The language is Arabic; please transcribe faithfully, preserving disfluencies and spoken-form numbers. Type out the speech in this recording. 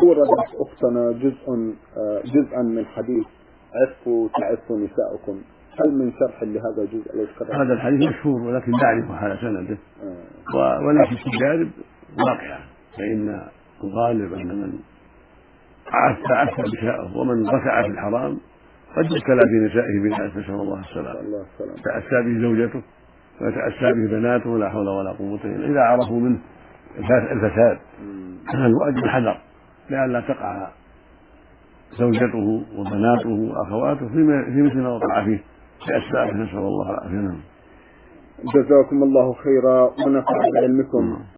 أوردت أختنا جزء جزءا من حديث عفوا تعفوا نساؤكم، هل من شرح لهذا الجزء الذي ذكره؟ هذا الحديث مشهور ولكن لا أعرف حال سنده، ولكن التجارب واقعة، فإن الغالب أن من عف نساءه ومن رفع في الحرام قد ابتلى في نسائه بالعكس، نسأل الله السلامة. تأسى به زوجته وتأسى به بناته، لا حول ولا قوة إلا بالله، إذا عرفوا منه الفساد الواجب الحذر لئلا تقع زوجته وبناته وأخواته في مثل ما وقع فيه تأسى به، نسأل الله العافية. جزاكم الله خيرا ونفع بعلمكم.